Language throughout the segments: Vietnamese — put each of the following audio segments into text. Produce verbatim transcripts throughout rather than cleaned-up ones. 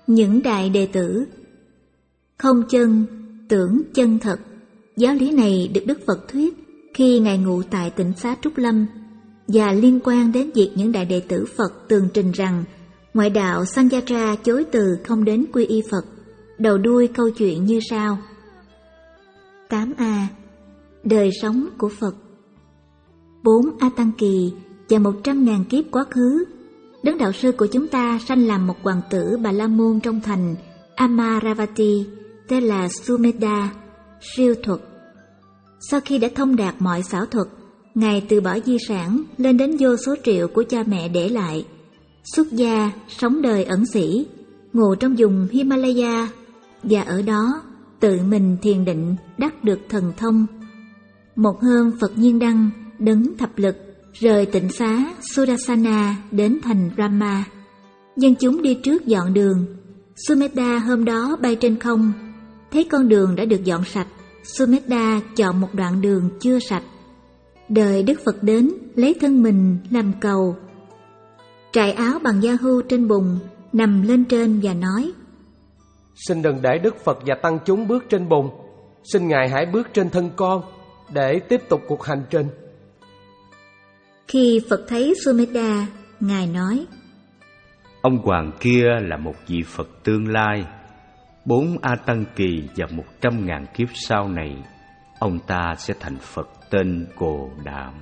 những đại đệ tử. Không chân, tưởng chân thật. Giáo lý này được Đức Phật thuyết khi Ngài ngụ tại Tịnh Xá Trúc Lâm và liên quan đến việc những đại đệ tử Phật tường trình rằng ngoại đạo Sanghya chối từ không đến quy y Phật. Đầu đuôi câu chuyện như sau. tám A. Đời sống của Phật. Bốn A Tăng Kỳ và một trăm ngàn kiếp quá khứ, Đấng Đạo Sư của chúng ta sanh làm một hoàng tử Bà La Môn trong thành Amaravati, tên là Sumedha, siêu thuật. Sau khi đã thông đạt mọi xảo thuật, Ngài từ bỏ di sản lên đến vô số triệu của cha mẹ để lại, xuất gia, sống đời ẩn sĩ, ngụ trong vùng Himalaya, và ở đó tự mình thiền định đắc được thần thông. Một hôm Phật Nhiên Đăng, đấng thập lực, rời Tịnh Xá Sudasana đến thành Brahma. Dân chúng đi trước dọn đường. Sumedha hôm đó bay trên không. Thấy con đường đã được dọn sạch, Sumedha chọn một đoạn đường chưa sạch. Đợi Đức Phật đến, lấy thân mình làm cầu, trải áo bằng da hưu trên bùn, nằm lên trên và nói: Xin đừng để Đức Phật và tăng chúng bước trên bùn. Xin Ngài hãy bước trên thân con để tiếp tục cuộc hành trình. Khi Phật thấy Sumedha, Ngài nói: Ông hoàng kia là một vị Phật tương lai. Bốn A Tăng Kỳ và một trăm ngàn kiếp sau này, ông ta sẽ thành Phật tên Cồ Đạm.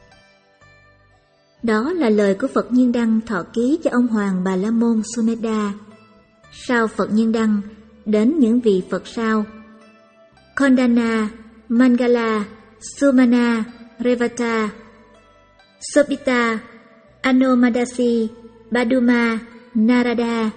Đó là lời của Phật Nhiên Đăng thọ ký cho ông hoàng Bà La Môn Sumedha. Sau Phật Nhiên Đăng, đến những vị Phật sau: Kondana, Mangala, Sumana, Revata, Sobhita, Anomadasi, Baduma, Narada,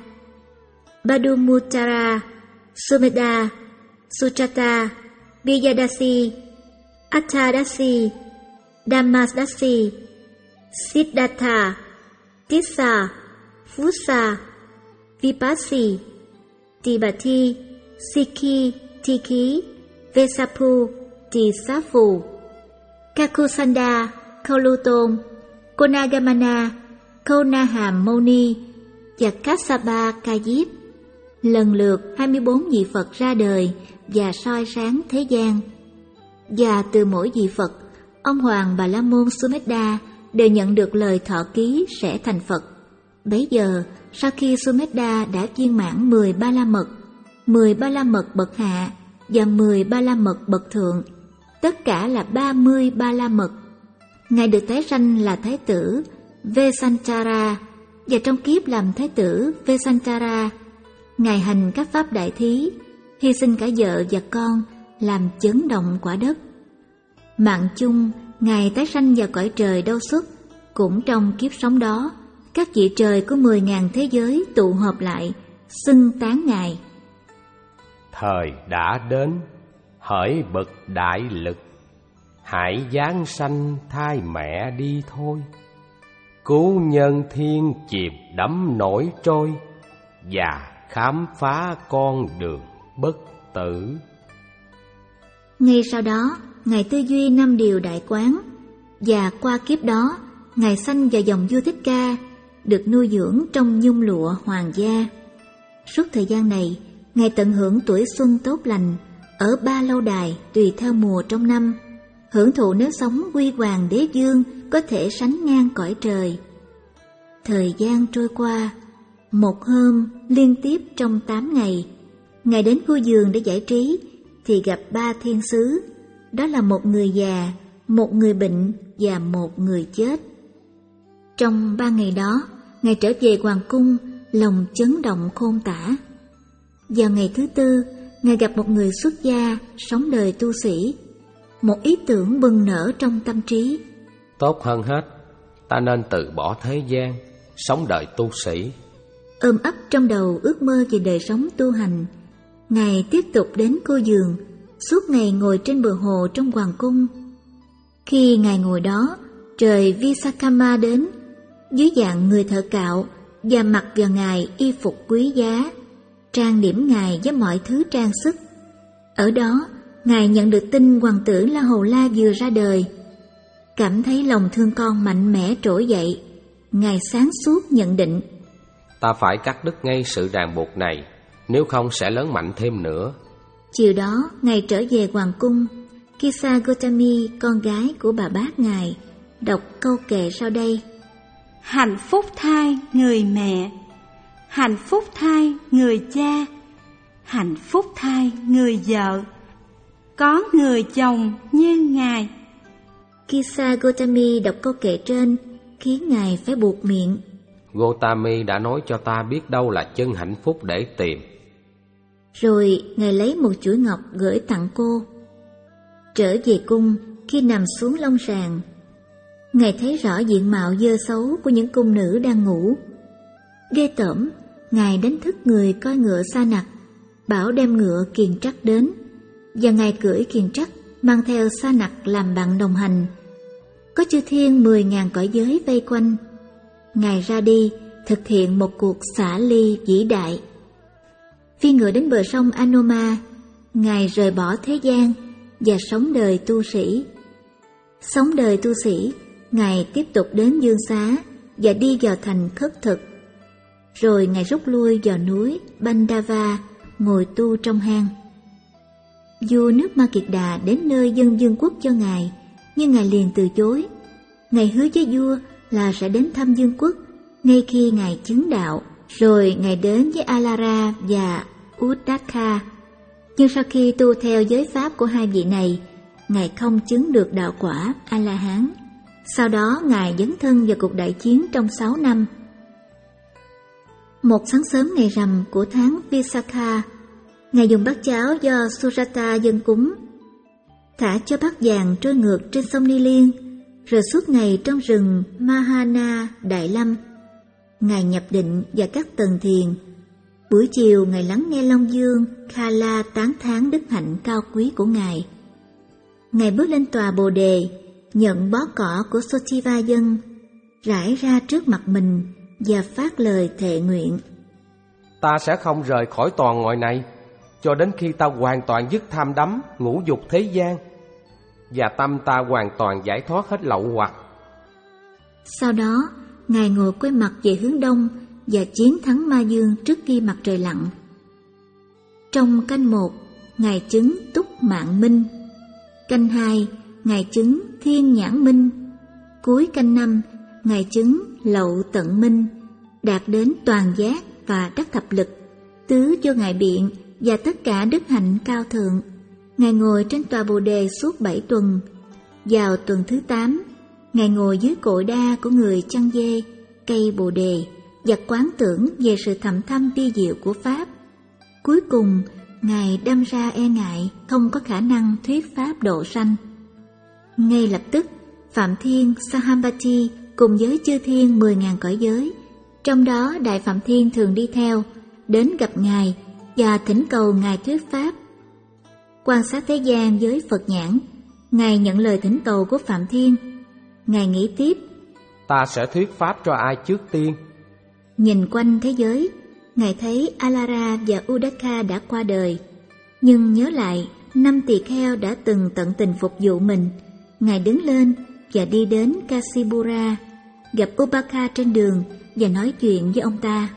Badumuttara, Sumedha, Suchata, Vijayadasi, Attadasi, Dhammadasi, Siddhartha, Tissa, Phusa, Vipassi, Tibati, Sikhi, Tiki, Vesapu, Tisapu, Kakusanda, Kaulutom, Konagamana, Konaham Moni và Kassapa Kajip. Lần lượt hai mươi bốn vị Phật ra đời và soi sáng thế gian. Và từ mỗi vị Phật, ông hoàng Bà La Môn Sumedha đều nhận được lời thọ ký sẽ thành Phật. Bấy giờ, sau khi Sumedha đã viên mãn mười ba la mật, mười ba la mật bậc hạ và mười ba la mật bậc thượng, tất cả là ba mươi ba la mật, Ngài được tái sanh là Thái tử Vesantara, và trong kiếp làm Thái tử Vesantara, Ngài hành các pháp đại thí, hy sinh cả vợ và con, làm chấn động quả đất. Mạng chung, Ngài tái sanh vào cõi trời Đâu Xuất. Cũng trong kiếp sống đó, các vị trời của mười ngàn thế giới tụ họp lại, xưng tán Ngài: Thời đã đến, hỡi bậc đại lực, hãy giáng sanh thai mẹ đi thôi. Cứu nhân thiên chìm đắm nổi trôi, và khám phá con đường bất tử. Ngay sau đó, Ngài tư duy năm điều đại quán, và qua kiếp đó, Ngài sanh vào dòng vua Thích Ca, được nuôi dưỡng trong nhung lụa hoàng gia. Suốt thời gian này, Ngài tận hưởng tuổi xuân tốt lành ở ba lâu đài tùy theo mùa trong năm, hưởng thụ nếp sống huy hoàng đế vương có thể sánh ngang cõi trời. Thời gian trôi qua, một hôm liên tiếp trong tám ngày, Ngài đến khu vườn để giải trí thì gặp ba thiên sứ. Đó là một người già, một người bệnh và một người chết. Trong ba ngày đó, Ngài trở về hoàng cung, lòng chấn động khôn tả. Vào ngày thứ tư, Ngài gặp một người xuất gia, sống đời tu sĩ. Một ý tưởng bừng nở trong tâm trí: Tốt hơn hết, ta nên từ bỏ thế gian, sống đời tu sĩ. Ôm ấp trong đầu ước mơ về đời sống tu hành, Ngài tiếp tục đến cô vườn, suốt ngày ngồi trên bờ hồ trong hoàng cung. Khi Ngài ngồi đó, trời Visakama đến, dưới dạng người thợ cạo, và mặc vào Ngài y phục quý giá, trang điểm Ngài với mọi thứ trang sức. Ở đó, Ngài nhận được tin hoàng tử La Hầu La vừa ra đời. Cảm thấy lòng thương con mạnh mẽ trỗi dậy, Ngài sáng suốt nhận định: Ta phải cắt đứt ngay sự ràng buộc này, nếu không sẽ lớn mạnh thêm nữa. Chiều đó, Ngài trở về hoàng cung. Kisa Gotami, con gái của bà bác Ngài, đọc câu kệ sau đây. Hạnh phúc thay người mẹ, hạnh phúc thay người cha, hạnh phúc thay người vợ, có người chồng như Ngài. Kisa Gotami đọc câu kệ trên khiến Ngài phải buột miệng. Gotami đã nói cho ta biết đâu là chân hạnh phúc để tìm. Rồi Ngài lấy một chuỗi ngọc gửi tặng cô. Trở về cung, khi nằm xuống long sàng, Ngài thấy rõ diện mạo dơ xấu của những cung nữ đang ngủ. Ghê tởm, Ngài đánh thức người coi ngựa sa nặc, bảo đem ngựa kiền trắc đến, và Ngài cưỡi kiền trắc mang theo sa nặc làm bạn đồng hành. Có chư thiên mười ngàn cõi giới vây quanh. Ngài ra đi thực hiện một cuộc xả ly vĩ đại. Phi ngựa đến bờ sông Anoma, Ngài rời bỏ thế gian và sống đời tu sĩ. Sống đời tu sĩ, Ngài tiếp tục đến Dương Xá và đi vào thành Khất Thực. Rồi Ngài rút lui vào núi Bandava, ngồi tu trong hang. Vua nước Ma Kiệt Đà đến nơi dâng vương quốc cho Ngài, nhưng Ngài liền từ chối. Ngài hứa với vua là sẽ đến thăm vương quốc ngay khi Ngài chứng đạo. Rồi Ngài đến với Alara và Uddaka. Nhưng sau khi tu theo giới pháp của hai vị này, Ngài không chứng được đạo quả A-la-hán. Sau đó Ngài dấn thân vào cuộc đại chiến trong sáu năm. Một sáng sớm ngày rằm của tháng Visakha, Ngài dùng bát cháo do Surata dâng cúng, thả cho bát vàng trôi ngược trên sông Ni Liên, rồi suốt ngày trong rừng Mahana Đại Lâm, Ngài nhập định và các tầng thiền. Buổi chiều Ngài lắng nghe Long Dương Khala tán thán đức hạnh cao quý của Ngài. Ngài bước lên tòa Bồ Đề, nhận bó cỏ của Sochiva dân, rải ra trước mặt mình và phát lời thệ nguyện. Ta sẽ không rời khỏi toàn ngôi này cho đến khi ta hoàn toàn dứt tham đắm ngũ dục thế gian, và tâm ta hoàn toàn giải thoát hết lậu hoặc. Sau đó, Ngài ngồi quay mặt về hướng đông và chiến thắng Ma Dương trước khi mặt trời lặn. Trong canh một, Ngài chứng Túc Mạng Minh. Canh hai, Ngài chứng Thiên Nhãn Minh. Cuối canh năm, Ngài chứng Lậu Tận Minh, đạt đến toàn giác và đắc thập lực, tứ vô ngại biện và tất cả đức hạnh cao thượng. Ngài ngồi trên tòa Bồ Đề suốt bảy tuần. Vào tuần thứ tám, Ngài ngồi dưới cội đa của người chăn dê, cây Bồ Đề, và quán tưởng về sự thầm thâm vi diệu của Pháp. Cuối cùng, Ngài đâm ra e ngại không có khả năng thuyết Pháp độ sanh. Ngay lập tức, Phạm Thiên Sahambati cùng với chư thiên mười ngàn cõi giới, trong đó Đại Phạm Thiên thường đi theo, đến gặp Ngài và thỉnh cầu Ngài thuyết Pháp. Quan sát thế gian với Phật nhãn, Ngài nhận lời thỉnh cầu của Phạm Thiên. Ngài nghĩ tiếp: Ta sẽ thuyết Pháp cho ai trước tiên? Nhìn quanh thế giới, Ngài thấy Alara và Uddaka đã qua đời, nhưng nhớ lại năm tỳ kheo đã từng tận tình phục vụ mình. Ngài đứng lên và đi đến Kasipura, gặp Ubaka trên đường và nói chuyện với ông ta.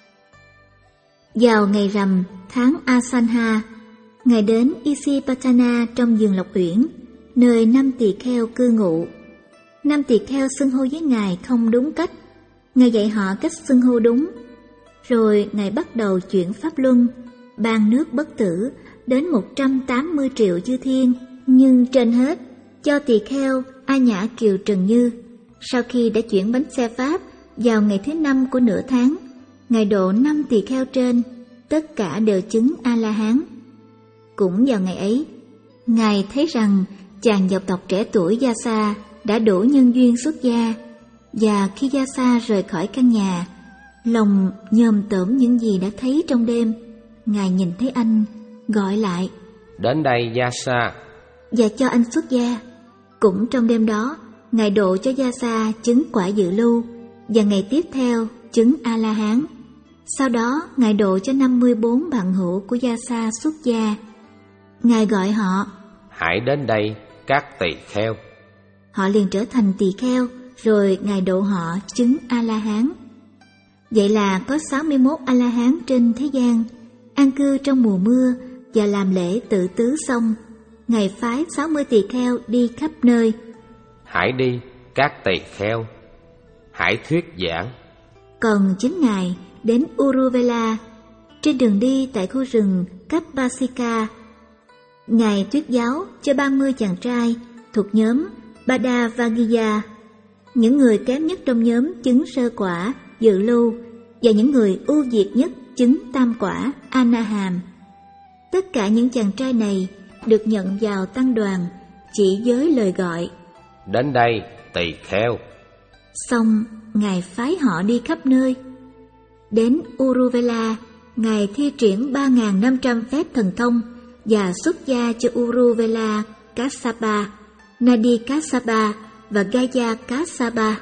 Vào ngày rằm tháng Asanha, Ngài đến Isipatana trong vườn Lộc Uyển, nơi năm tỳ kheo cư ngụ. Năm tỳ kheo xưng hô với Ngài không đúng cách. Ngài dạy họ cách xưng hô đúng. Rồi Ngài bắt đầu chuyển pháp luân, ban nước bất tử đến một trăm tám mươi triệu chư thiên, nhưng trên hết cho tỳ kheo A Nhã Kiều Trần Như. Sau khi đã chuyển bánh xe Pháp, vào ngày thứ năm của nửa tháng, Ngài độ năm tỳ kheo trên, tất cả đều chứng A-la-hán. Cũng vào ngày ấy, Ngài thấy rằng chàng dòng tộc trẻ tuổi Yasa đã đủ nhân duyên xuất gia, và khi Yasa rời khỏi căn nhà, lòng nhòm tởm những gì đã thấy trong đêm, Ngài nhìn thấy anh, gọi lại: Đến đây Yasa, và cho anh xuất gia. Cũng trong đêm đó, Ngài độ cho Yasa chứng quả dự lưu, và ngày tiếp theo chứng A-la-hán. Sau đó, Ngài độ cho năm mươi bốn bạn hữu của Yasa xuất gia. Ngài gọi họ: Hãy đến đây các tỳ kheo. Họ liền trở thành tỳ kheo, rồi Ngài độ họ chứng A-la-hán. Vậy là có sáu mươi mốt A-la-hán trên thế gian, an cư trong mùa mưa và làm lễ tự tứ xong. Ngài phái sáu mươi tỳ kheo đi khắp nơi. Hãy đi, các tỳ kheo, hãy thuyết giảng. Còn chính Ngài đến Uruvela. Trên đường đi tại khu rừng Kapasika, Ngài thuyết giáo cho ba mươi chàng trai thuộc nhóm Badavagiya, những người kém nhất trong nhóm chứng sơ quả Dự Lưu, và những người ưu việt nhất chứng tam quả Anaham. Tất cả những chàng trai này được nhận vào tăng đoàn chỉ với lời gọi: Đến đây, tỳ kheo. Xong, Ngài phái họ đi khắp nơi. Đến Uruvela, Ngài thi triển ba nghìn năm trăm phép thần thông và xuất gia cho Uruvela Kassapa, Nadi Kassapa và Gaya Kassapa.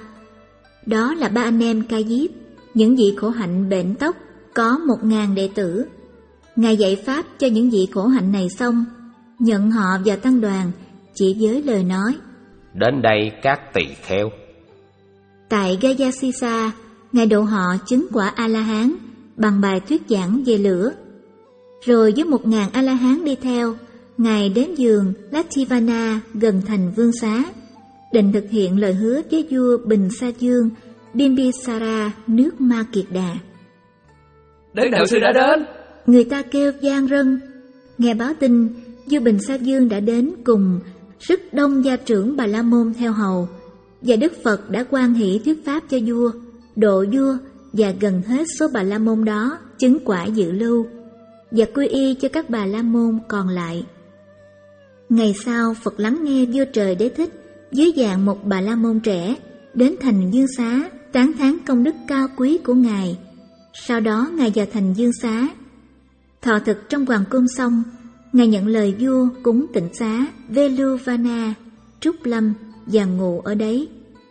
Đó là ba anh em Ca Diếp, những vị khổ hạnh bệnh tóc, có một ngàn đệ tử. Ngài dạy pháp cho những vị khổ hạnh này xong, nhận họ vào tăng đoàn chỉ với lời nói: Đến đây, các tỳ kheo. Tại Gayasisa, Ngài độ họ chứng quả A-la-hán bằng bài thuyết giảng về lửa. Rồi với một ngàn A-la-hán đi theo, Ngài đến vườn Lativana gần thành Vương Xá, định thực hiện lời hứa với vua Bình Sa Dương Bimbisara nước Ma Kiệt Đà. Đức đạo sư đã đến. Người ta kêu vang rân. Nghe báo tin, vua Bình Sa Dương đã đến cùng rất đông gia trưởng Bà La Môn theo hầu, và Đức Phật đã hoan hỷ thuyết pháp cho vua, độ vua và gần hết số Bà La Môn đó chứng quả Dự Lưu, và quy y cho các Bà La Môn còn lại. Ngày sau, Phật lắng nghe vua Trời Đế Thích dưới dạng một Bà La Môn trẻ đến thành Dương Xá tán thán công đức cao quý của Ngài. Sau đó Ngài vào thành Dương Xá, thọ thực trong hoàng cung xong, Ngài nhận lời vua cúng tịnh xá Veluvana, Trúc Lâm và ngủ ở đấy.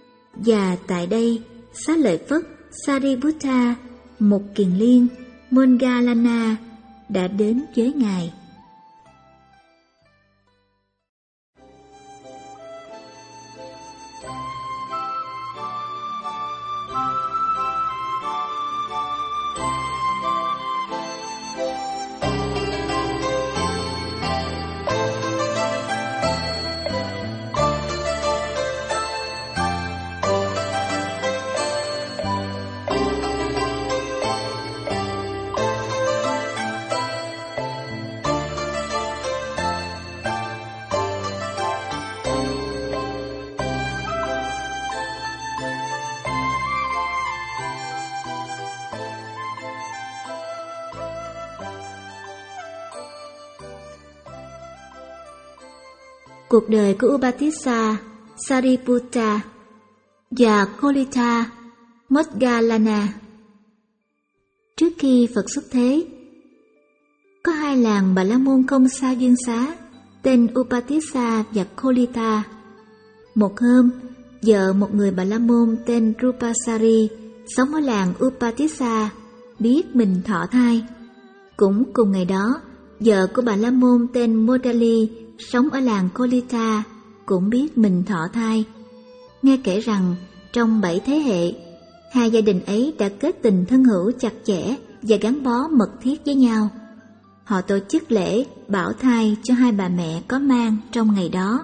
Và tại đây, Xá Lợi Phất, Sariputta, Mục Kiền Liên, Moggallana đã đến với Ngài. Cuộc đời của Upatissa, Sariputta và Kolita Moggallana. Trước khi Phật xuất thế, có hai làng Bà La Môn không xa Dương Xá, tên Upatissa và Kolita. Một hôm, vợ một người Bà La Môn tên Rupasari sống ở làng Upatissa biết mình thọ thai. Cũng cùng ngày đó, vợ của Bà La Môn tên Modali sống ở làng Kolita cũng biết mình thọ thai. Nghe kể rằng trong bảy thế hệ, hai gia đình ấy đã kết tình thân hữu chặt chẽ và gắn bó mật thiết với nhau. Họ tổ chức lễ bảo thai cho hai bà mẹ có mang trong ngày đó.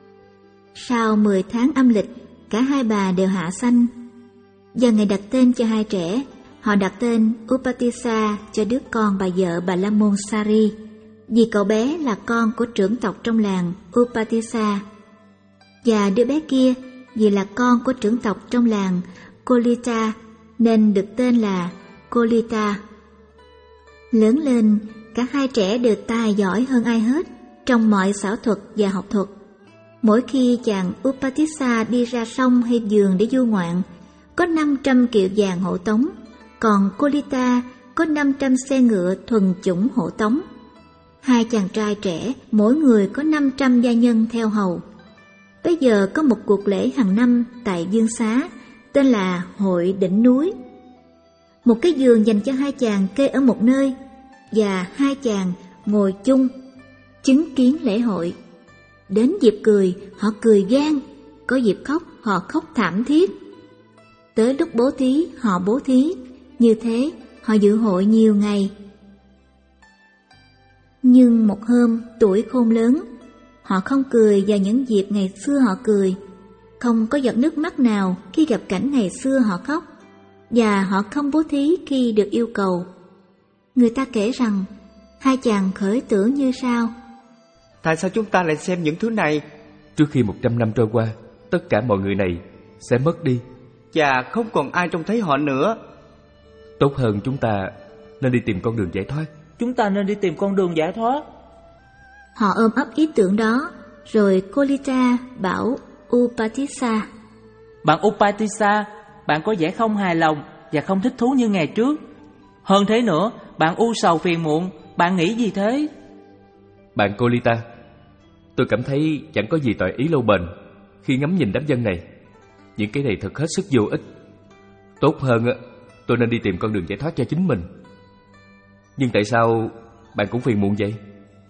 Sau mười tháng âm lịch, cả hai bà đều hạ sanh. Và ngày đặt tên cho hai trẻ, họ đặt tên Upatissa cho đứa con bà vợ Bà La Môn Sari, vì cậu bé là con của trưởng tộc trong làng Upatissa, và đứa bé kia vì là con của trưởng tộc trong làng Kolita nên được tên là Kolita. Lớn lên, cả hai trẻ đều tài giỏi hơn ai hết trong mọi xảo thuật và học thuật. Mỗi khi chàng Upatissa đi ra sông hay vườn để du ngoạn, có năm trăm kiệu vàng hộ tống, còn Kolita có năm trăm xe ngựa thuần chủng hộ tống. Hai chàng trai trẻ, mỗi người có năm trăm gia nhân theo hầu. Bây giờ có một cuộc lễ hàng năm tại Dương Xá, tên là Hội Đỉnh Núi. Một cái giường dành cho hai chàng kê ở một nơi, và hai chàng ngồi chung, chứng kiến lễ hội. Đến dịp cười, họ cười vang, có dịp khóc, họ khóc thảm thiết. Tới lúc bố thí, họ bố thí, Như thế, họ dự hội nhiều ngày. Nhưng một hôm, tuổi khôn lớn, họ không cười vào những dịp ngày xưa họ cười, không có giọt nước mắt nào khi gặp cảnh ngày xưa họ khóc, và họ không bố thí khi được yêu cầu. Người ta kể rằng, hai chàng khởi tưởng như sau: tại sao chúng ta lại xem những thứ này? Trước khi một trăm năm trôi qua, tất cả mọi người này sẽ mất đi, và không còn ai trông thấy họ nữa. Tốt hơn chúng ta nên đi tìm con đường giải thoát. Chúng ta nên đi tìm con đường giải thoát. Họ ôm ấp ý tưởng đó, rồi Kolita bảo Upatissa: Bạn Upatissa, bạn có vẻ không hài lòng và không thích thú như ngày trước. Hơn thế nữa, bạn u sầu phiền muộn, bạn nghĩ gì thế? Bạn Kolita, tôi cảm thấy chẳng có gì tồi ý lâu bền khi ngắm nhìn đám dân này. Những cái này thật hết sức vô ích. Tốt hơn tôi nên đi tìm con đường giải thoát cho chính mình. Nhưng tại sao bạn cũng phiền muộn vậy?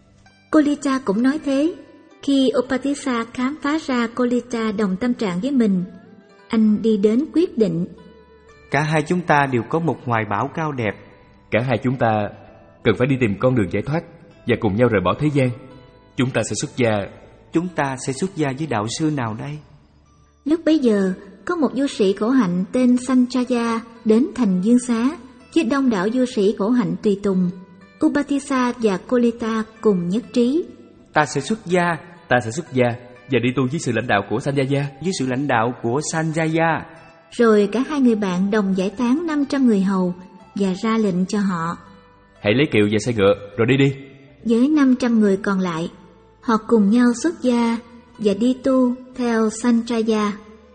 Kolita cũng nói thế. Khi Upatissa khám phá ra Kolita đồng tâm trạng với mình, anh đi đến quyết định: cả hai chúng ta đều có một hoài bão cao đẹp. Cả hai chúng ta cần phải đi tìm con đường giải thoát và cùng nhau rời bỏ thế gian. Chúng ta sẽ xuất gia. Chúng ta sẽ xuất gia với đạo sư nào đây? Lúc bấy giờ, có một du sĩ khổ hạnh tên Sanjaya đến thành Dương Xá với đông đảo du sĩ khổ hạnh tùy tùng. Upatissa và Kolita cùng nhất trí: ta sẽ xuất gia. Ta sẽ xuất gia và đi tu dưới sự lãnh đạo của Sanjaya. Dưới sự lãnh đạo của Sanjaya. Rồi cả hai người bạn đồng giải tán năm trăm người hầu và ra lệnh cho họ: hãy lấy kiệu và xe ngựa rồi đi đi. Với năm trăm người còn lại, họ cùng nhau xuất gia và đi tu theo Sanjaya.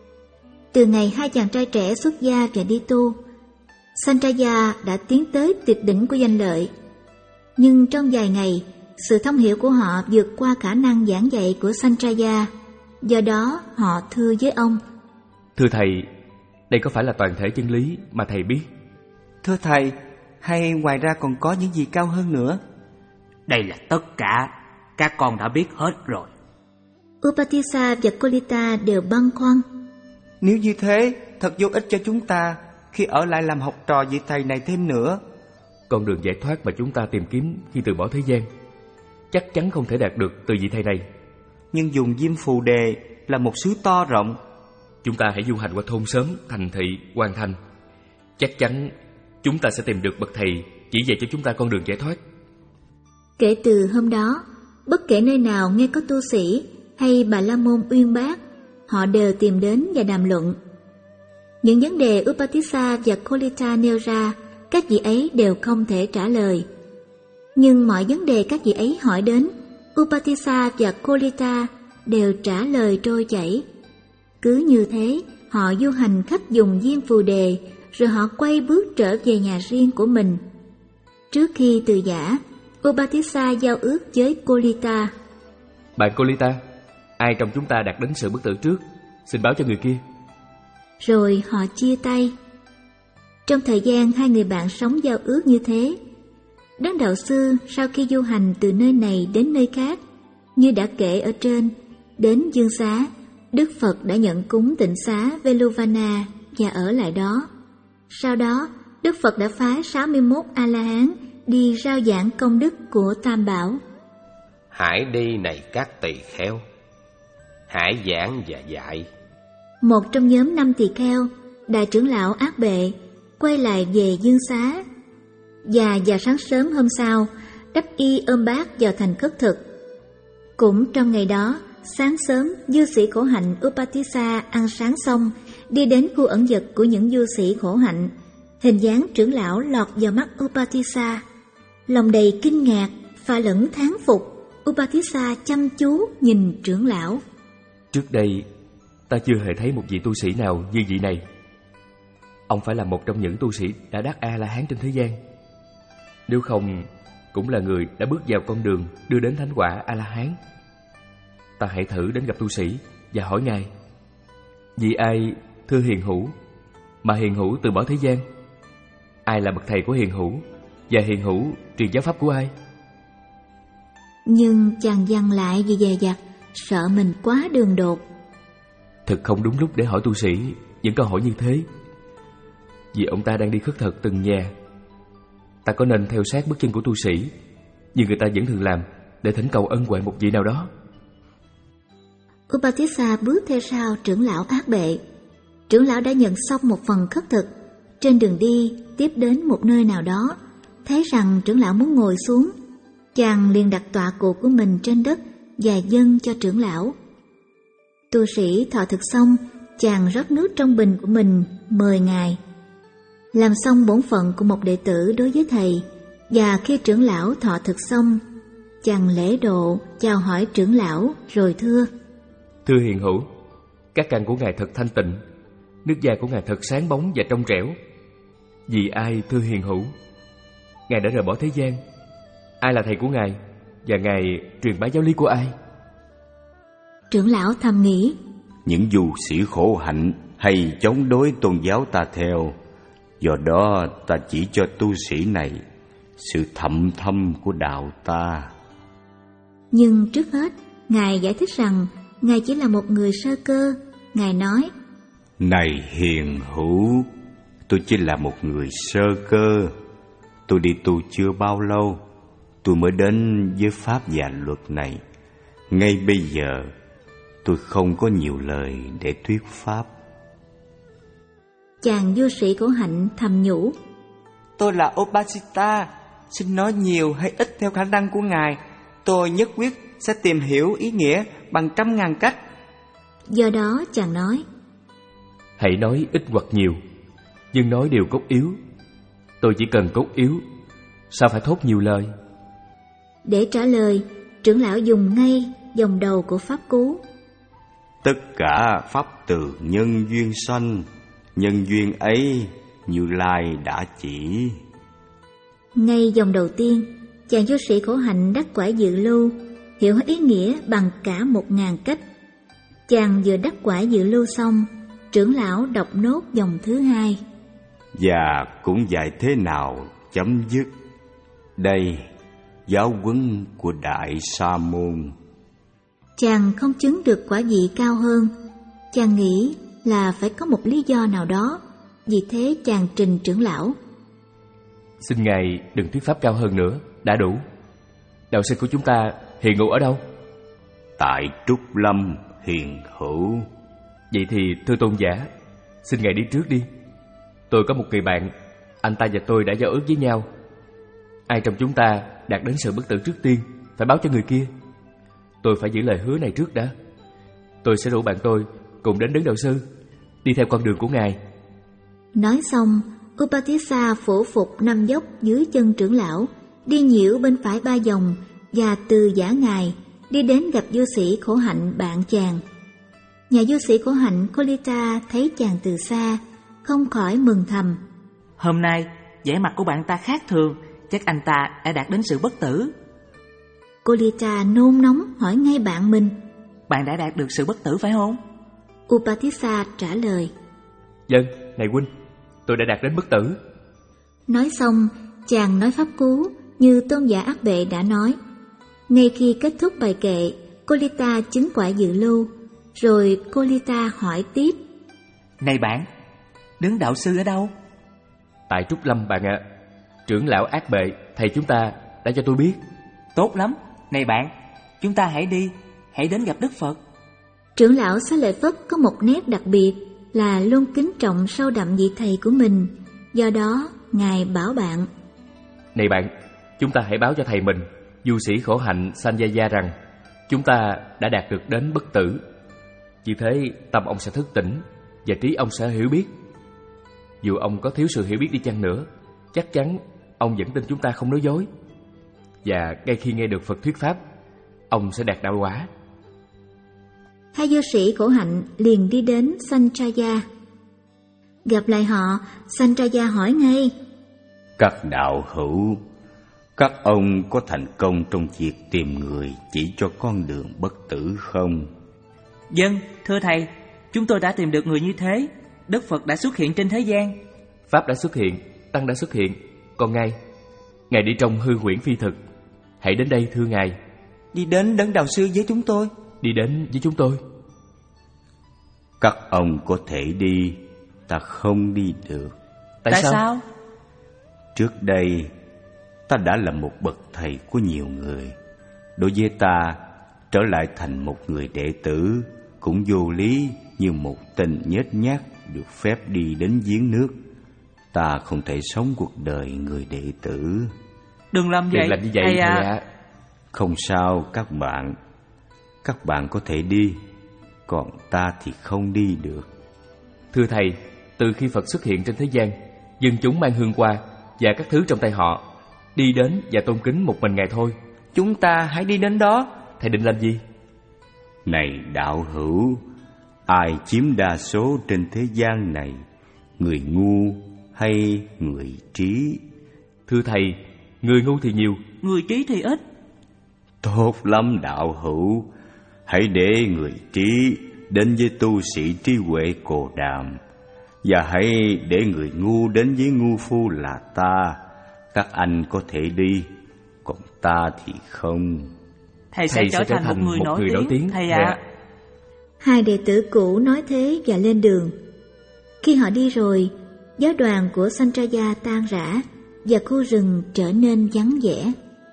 Từ ngày hai chàng trai trẻ xuất gia và đi tu, Sanjaya đã tiến tới tuyệt đỉnh của danh lợi. Nhưng trong vài ngày, sự thông hiểu của họ vượt qua khả năng giảng dạy của Sanjaya. Do đó họ thưa với ông: thưa thầy, đây có phải là toàn thể chân lý mà thầy biết? Thưa thầy, hay ngoài ra còn có những gì cao hơn nữa? Đây là tất cả, các con đã biết hết rồi. Upatissa và Kolita đều băn khoăn: nếu như thế, thật vô ích cho chúng ta khi ở lại làm học trò vị thầy này thêm nữa. Con đường giải thoát mà chúng ta tìm kiếm khi từ bỏ thế gian chắc chắn không thể đạt được từ vị thầy này. Nhưng dùng Diêm Phù Đề là một xứ to rộng. Chúng ta hãy du hành qua thôn xóm, thành thị, hoàn thành. Chắc chắn chúng ta sẽ tìm được bậc thầy chỉ dạy cho chúng ta con đường giải thoát. Kể từ hôm đó, bất kể nơi nào nghe có tu sĩ hay bà la môn uyên bác, họ đều tìm đến và đàm luận. Những vấn đề Upatissa và Kolita nêu ra, các vị ấy đều không thể trả lời. Nhưng mọi vấn đề các vị ấy hỏi đến, Upatissa và Kolita đều trả lời trôi chảy. Cứ như thế, họ du hành khắp vùng Diêm Phù Đề, rồi họ quay bước trở về nhà riêng của mình. Trước khi từ giã, Upatissa giao ước với Kolita: bạn Kolita, ai trong chúng ta đạt đến sự bất tử trước, xin báo cho người kia. Rồi họ chia tay. Trong thời gian hai người bạn sống giao ước như thế, Đấng đạo sư sau khi du hành từ nơi này đến nơi khác, như đã kể ở trên, đến Dương Xá, Đức Phật đã nhận cúng tịnh xá Veluvana và ở lại đó. Sau đó, Đức Phật đã phái sáu mươi mốt A-la-hán đi rao giảng công đức của Tam Bảo. Hãy đi này các tỳ kheo, hãy giảng và dạy. Một trong nhóm năm tỳ kheo, đại trưởng lão Ác Bệ, quay lại về Dương Xá, và vào sáng sớm hôm sau, đắp y ôm bát vào thành khất thực. Cũng trong ngày đó, sáng sớm, du sĩ khổ hạnh Upatissa ăn sáng xong, đi đến khu ẩn dật của những du sĩ khổ hạnh. Hình dáng trưởng lão lọt vào mắt Upatissa. Lòng đầy kinh ngạc, pha lẫn thán phục, Upatissa chăm chú nhìn trưởng lão. Trước đây, ta chưa hề thấy một vị tu sĩ nào như vị này. Ông phải là một trong những tu sĩ đã đắc A-la-hán trên thế gian. Nếu không, cũng là người đã bước vào con đường đưa đến thánh quả A-la-hán. Ta hãy thử đến gặp tu sĩ và hỏi ngài: vì ai, thưa hiền hữu, mà hiền hữu từ bỏ thế gian? Ai là bậc thầy của hiền hữu, và hiền hữu truyền giáo pháp của ai? Nhưng chàng dằn lại vì dè dặt, sợ mình quá đường đột. Thật không đúng lúc để hỏi tu sĩ những câu hỏi như thế. vì ông ta đang đi khất thực từng nhà. Ta có nên theo sát bước chân của tu sĩ như người ta vẫn thường làm để thỉnh cầu ân huệ một vị nào đó? Upatissa bước theo sau trưởng lão Ác Bệ. Trưởng lão đã nhận xong một phần khất thực. Trên đường đi tiếp đến một nơi nào đó, thấy rằng trưởng lão muốn ngồi xuống, chàng liền đặt tọa cụ của mình trên đất và dâng cho trưởng lão. Tu sĩ thọ thực xong, chàng rót nước trong bình của mình mời ngài. Làm xong bổn phận của một đệ tử đối với thầy, và khi trưởng lão thọ thực xong, chàng lễ độ chào hỏi trưởng lão rồi thưa: Thưa hiền hữu, các căn của ngài thật thanh tịnh, nước da của ngài thật sáng bóng và trong trẻo. Vì ai thưa hiền hữu? Ngài đã rời bỏ thế gian. Ai là thầy của ngài, và ngài truyền bá giáo lý của ai? Trưởng lão thầm nghĩ: Những du sĩ khổ hạnh hay chống đối tôn giáo ta theo, do đó ta chỉ cho tu sĩ này sự thậm thâm của đạo ta. Nhưng trước hết, ngài giải thích rằng ngài chỉ là một người sơ cơ. Ngài nói: Này hiền hữu, tôi chỉ là một người sơ cơ. Tôi đi tu chưa bao lâu, tôi mới đến với pháp và luật này. Ngay bây giờ, tôi không có nhiều lời để thuyết pháp. Chàng du sĩ khổ hạnh thầm nhủ: Tôi là Upasita, xin nói nhiều hay ít theo khả năng của ngài. Tôi nhất quyết sẽ tìm hiểu ý nghĩa bằng trăm ngàn cách. Do đó chàng nói: Hãy nói ít hoặc nhiều, nhưng nói điều cốt yếu. Tôi chỉ cần cốt yếu, sao phải thốt nhiều lời? Để trả lời, trưởng lão dùng ngay dòng đầu của pháp cú: Tất cả pháp từ nhân duyên sanh, nhân duyên ấy Như Lai đã chỉ. Ngay dòng đầu tiên, chàng du sĩ khổ hạnh đắc quả dự lưu hiểu hết ý nghĩa bằng cả một ngàn cách. Chàng vừa đắc quả dự lưu xong, trưởng lão đọc nốt dòng thứ hai: Và cũng dạy thế nào chấm dứt. Đây, giáo huấn của Đại Sa Môn. Chàng không chứng được quả vị cao hơn. Chàng nghĩ là phải có một lý do nào đó, vì thế chàng trình trưởng lão: Xin ngài đừng thuyết pháp cao hơn nữa, đã đủ. Đạo sư của chúng ta hiện ngụ ở đâu? Tại Trúc Lâm, hiền hữu. Vậy thì thưa tôn giả, xin ngài đi trước đi. Tôi có một người bạn, anh ta và tôi đã giao ước với nhau. Ai trong chúng ta đạt đến sự bất tử trước tiên phải báo cho người kia. Tôi phải giữ lời hứa này trước đã. Tôi sẽ rủ bạn tôi cùng đến Đấng Đạo Sư, đi theo con đường của ngài. Nói xong, Upatissa phổ phục năm dốc dưới chân trưởng lão, đi nhiễu bên phải ba vòng, và từ giả ngài đi đến gặp du sĩ khổ hạnh bạn chàng. Nhà du sĩ khổ hạnh Kolita thấy chàng từ xa, không khỏi mừng thầm: Hôm nay, vẻ mặt của bạn ta khác thường, chắc anh ta đã đạt đến sự bất tử. Kolita nôn nóng hỏi ngay bạn mình: Bạn đã đạt được sự bất tử phải không? Upatissa trả lời: Vâng, này huynh, tôi đã đạt đến bất tử. Nói xong, chàng nói pháp cú như tôn giả Ác Bệ đã nói. Ngay khi kết thúc bài kệ, Kolita chứng quả dự lưu. Rồi Kolita hỏi tiếp: Này bạn, Đấng Đạo Sư ở đâu? Tại Trúc Lâm bạn ạ. Trưởng lão Ác Bệ, thầy chúng ta đã cho tôi biết. Tốt lắm, này bạn, chúng ta hãy đi, hãy đến gặp Đức Phật. Trưởng lão Xá Lợi Phất có một nét đặc biệt là luôn kính trọng sâu đậm vị thầy của mình. Do đó, ngài bảo bạn: Này bạn, chúng ta hãy báo cho thầy mình, du sĩ khổ hạnh Sanjaya rằng chúng ta đã đạt được đến bất tử. Vì thế tâm ông sẽ thức tỉnh và trí ông sẽ hiểu biết. Dù ông có thiếu sự hiểu biết đi chăng nữa, chắc chắn ông vẫn tin chúng ta không nói dối. Và ngay khi nghe được Phật thuyết pháp, ông sẽ đạt đạo quả. Hai du sĩ khổ hạnh liền đi đến Sanjaya. Gặp lại họ, Sanjaya hỏi ngay: Các đạo hữu, các ông có thành công trong việc tìm người chỉ cho con đường bất tử không? Vâng, thưa thầy, chúng tôi đã tìm được người như thế. Đức Phật đã xuất hiện trên thế gian. Pháp đã xuất hiện, Tăng đã xuất hiện. Còn Ngài, Ngài đi trong hư huyễn phi thực. Hãy đến đây thưa Ngài. Đi đến Đấng Đạo Sư với chúng tôi. Đi đến với chúng tôi. Các ông có thể đi, ta không đi được. Tại, Tại sao? sao? Trước đây, ta đã là một bậc thầy của nhiều người. Đối với ta, trở lại thành một người đệ tử cũng vô lý như một tên nhếch nhác được phép đi đến giếng nước. Ta không thể sống cuộc đời người đệ tử. Đừng làm vậy, Đừng làm như vậy thầy thầy à. ạ. Không sao các bạn. Các bạn có thể đi, còn ta thì không đi được. Thưa thầy, từ khi Phật xuất hiện trên thế gian, dân chúng mang hương hoa và các thứ trong tay họ, đi đến và tôn kính một mình Ngài thôi. Chúng ta hãy đi đến đó. Thầy định làm gì? Này đạo hữu, ai chiếm đa số trên thế gian này, người ngu hay người trí? Thưa thầy, người ngu thì nhiều, Người trí thì ít. Tốt lắm đạo hữu, hãy để người trí đến với tu sĩ trí huệ Cồ Đàm, và hãy để người ngu đến với ngu phu là ta. Các anh có thể đi, còn ta thì không. Thầy sẽ Thầy trở sẽ trở thành một thành người một nổi người nổi tiếng, tiếng. thầy Dạ. ạ. Hai đệ tử cũ nói thế và lên đường. Khi họ đi rồi, giáo đoàn của Santraya tan rã và khu rừng trở nên vắng vẻ.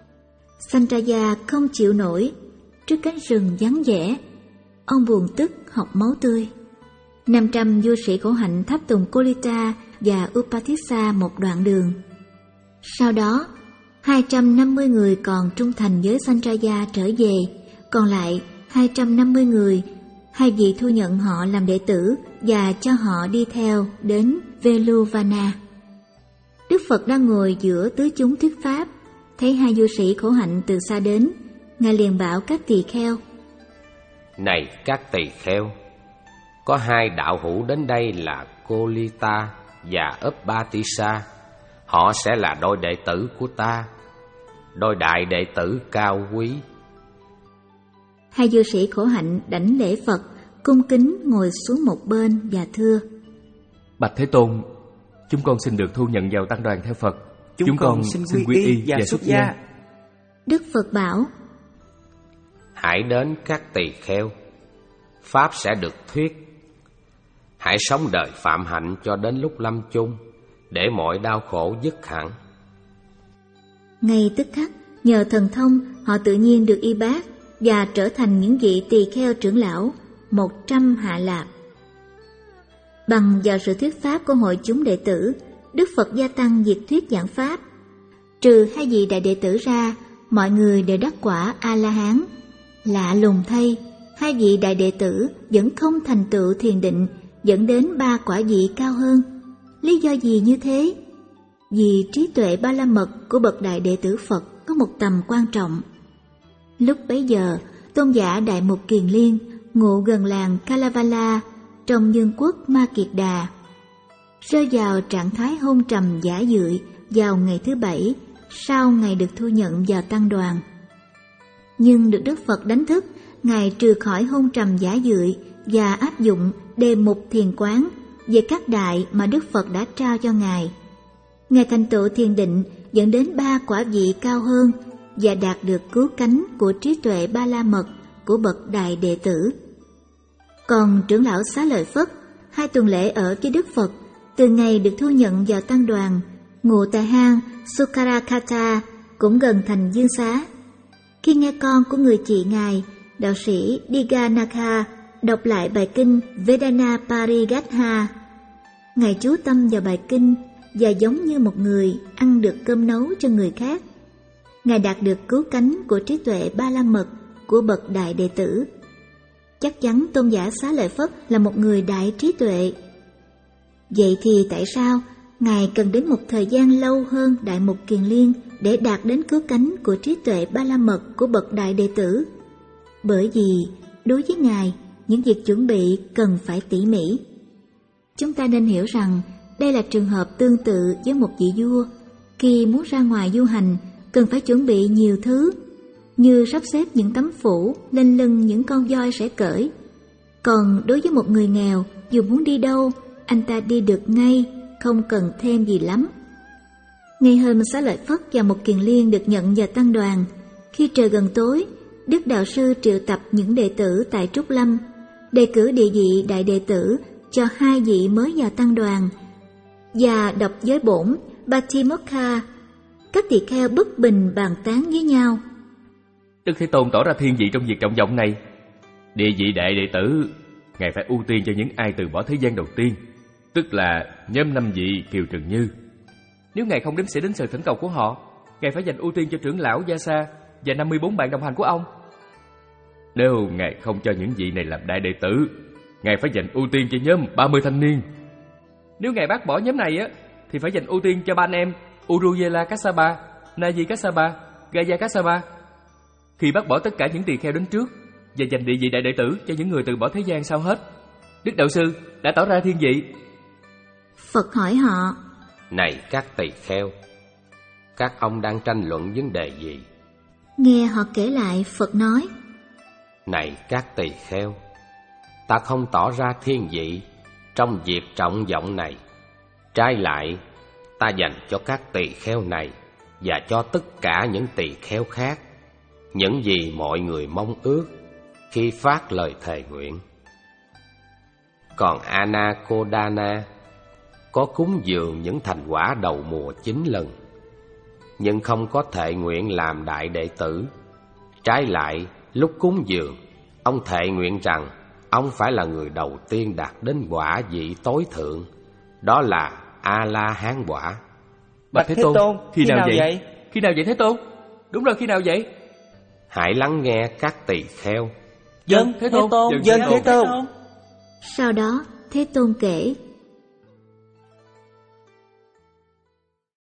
Santraya không chịu nổi trước cánh rừng vắng vẻ. Ông buồn tức học máu tươi. năm trăm vua sĩ khổ hạnh tháp tùng Kolita và Upatissa một đoạn đường. Sau đó, hai trăm năm mươi người còn trung thành với Santraya trở về, còn lại hai trăm năm mươi người, hai vị thu nhận họ làm đệ tử và cho họ đi theo đến Veluvana. Đức Phật đang ngồi giữa tứ chúng thuyết pháp, thấy hai vua sĩ khổ hạnh từ xa đến, Ngài liền bảo các tỳ kheo: Này các tỳ kheo, có hai đạo hữu đến đây là Kolita và Upatissa. Họ sẽ là đôi đệ tử của ta, đôi đại đệ tử cao quý. Hai vua sĩ khổ hạnh đảnh lễ Phật, cung kính ngồi xuống một bên và thưa: Bạch Thế Tôn, chúng con xin được thu nhận vào tăng đoàn theo Phật. Chúng, Chúng con con xin xin quy quy y y và và xuất xuất gia. gia. Đức Phật bảo: Hãy đến các tỳ kheo, pháp sẽ được thuyết. Hãy sống đời phạm hạnh cho đến lúc lâm chung, để mọi đau khổ dứt hẳn. Ngay tức khắc, nhờ thần thông, họ tự nhiên được y bác và trở thành những vị tỳ kheo trưởng lão, một trăm hạ lạp. Bằng vào sự thuyết pháp của hội chúng đệ tử, Đức Phật gia tăng việc thuyết giảng pháp. Trừ hai vị đại đệ tử ra, mọi người đều đắc quả A-la-hán. Lạ lùng thay, hai vị đại đệ tử vẫn không thành tựu thiền định, dẫn đến ba quả vị cao hơn. Lý do gì như thế? Vì trí tuệ ba la mật của bậc đại đệ tử Phật có một tầm quan trọng. Lúc bấy giờ, tôn giả Đại Mục Kiền Liên ngụ gần làng Kalavala trong vương quốc Ma Kiệt Đà, rơi vào trạng thái hôn trầm giả dưỡi vào ngày thứ bảy sau ngày được thu nhận vào tăng đoàn. Nhưng được Đức Phật đánh thức, Ngài trừ khỏi hôn trầm giả dưỡi và áp dụng đề mục thiền quán về các đại mà Đức Phật đã trao cho Ngài. Ngài thành tựu thiền định dẫn đến ba quả vị cao hơn và đạt được cứu cánh của trí tuệ ba la mật của bậc đại đệ tử. Còn trưởng lão Xá Lợi Phất, hai tuần lễ ở với Đức Phật, từ ngày được thu nhận vào tăng đoàn, ngụ tại hang Sukarakata, cũng gần thành Dương Xá. Khi nghe con của người chị Ngài, đạo sĩ Diganakha, đọc lại bài kinh Vedana Parigatha, Ngài chú tâm vào bài kinh và giống như một người ăn được cơm nấu cho người khác. Ngài đạt được cứu cánh của trí tuệ ba la mật của bậc đại đệ tử. Chắc chắn tôn giả Xá Lợi Phất là một người đại trí tuệ. Vậy thì tại sao Ngài cần đến một thời gian lâu hơn Đại Mục Kiền Liên để đạt đến cứu cánh của trí tuệ ba la mật của bậc đại đệ tử? Bởi vì đối với Ngài, những việc chuẩn bị cần phải tỉ mỉ. Chúng ta nên hiểu rằng đây là trường hợp tương tự với một vị vua. Khi muốn ra ngoài du hành, cần phải chuẩn bị nhiều thứ, như sắp xếp những tấm phủ lên lưng những con voi sẽ cởi. Còn đối với một người nghèo, dù muốn đi đâu, anh ta đi được ngay, không cần thêm gì lắm. Ngày hôm Xá Lợi Phất và Mục Kiền Liên được nhận vào tăng đoàn, khi trời gần tối, Đức Đạo Sư triệu tập những đệ tử tại Trúc Lâm, đề cử địa vị đại đệ tử cho hai vị mới vào tăng đoàn, và đọc giới bổn Patimokkha, các tỳ kheo bất bình bàn tán với nhau. Đức Thế Tôn tỏ ra thiên vị trong việc trọng vọng này. Địa vị đại đệ tử, Ngài phải ưu tiên cho những ai từ bỏ thế gian đầu tiên, tức là nhóm năm vị Kiều Trừng Như. Nếu Ngài không đến sẽ đến sự thỉnh cầu của họ, Ngài phải dành ưu tiên cho trưởng lão Gia Sa và năm mươi bốn bạn đồng hành của ông. Nếu Ngài không cho những vị này làm đại đệ tử, Ngài phải dành ưu tiên cho nhóm ba mươi thanh niên. Nếu Ngài bác bỏ nhóm này á, thì phải dành ưu tiên cho ba anh em Uruvela Kassapa, Naji Kassapa, Gaya Kassapa. Khi bác bỏ tất cả những tỳ kheo đến trước và dành địa vị đại đệ tử cho những người từ bỏ thế gian sau hết, Đức Đạo Sư đã tỏ ra thiên vị. Phật hỏi họ: Này các tỳ kheo, các ông đang tranh luận vấn đề gì? Nghe họ kể lại, Phật nói: Này các tỳ kheo, ta không tỏ ra thiên vị trong việc trọng vọng này. Trái lại, ta dành cho các tỳ kheo này và cho tất cả những tỳ kheo khác những gì mọi người mong ước khi phát lời thề nguyện. Còn Anakodana có cúng dường những thành quả đầu mùa chín lần, nhưng không có thệ nguyện làm đại đệ tử. Trái lại, lúc cúng dường, ông thệ nguyện rằng ông phải là người đầu tiên đạt đến quả vị tối thượng, đó là A-la-hán quả. Bạch Thế Tôn, khi, khi nào, nào vậy? vậy? Khi nào vậy Thế Tôn? Đúng rồi, khi nào vậy? Hãy lắng nghe các tỳ kheo. Dân Thế Tôn, Dân Thế Tôn. Sau đó, Thế Tôn kể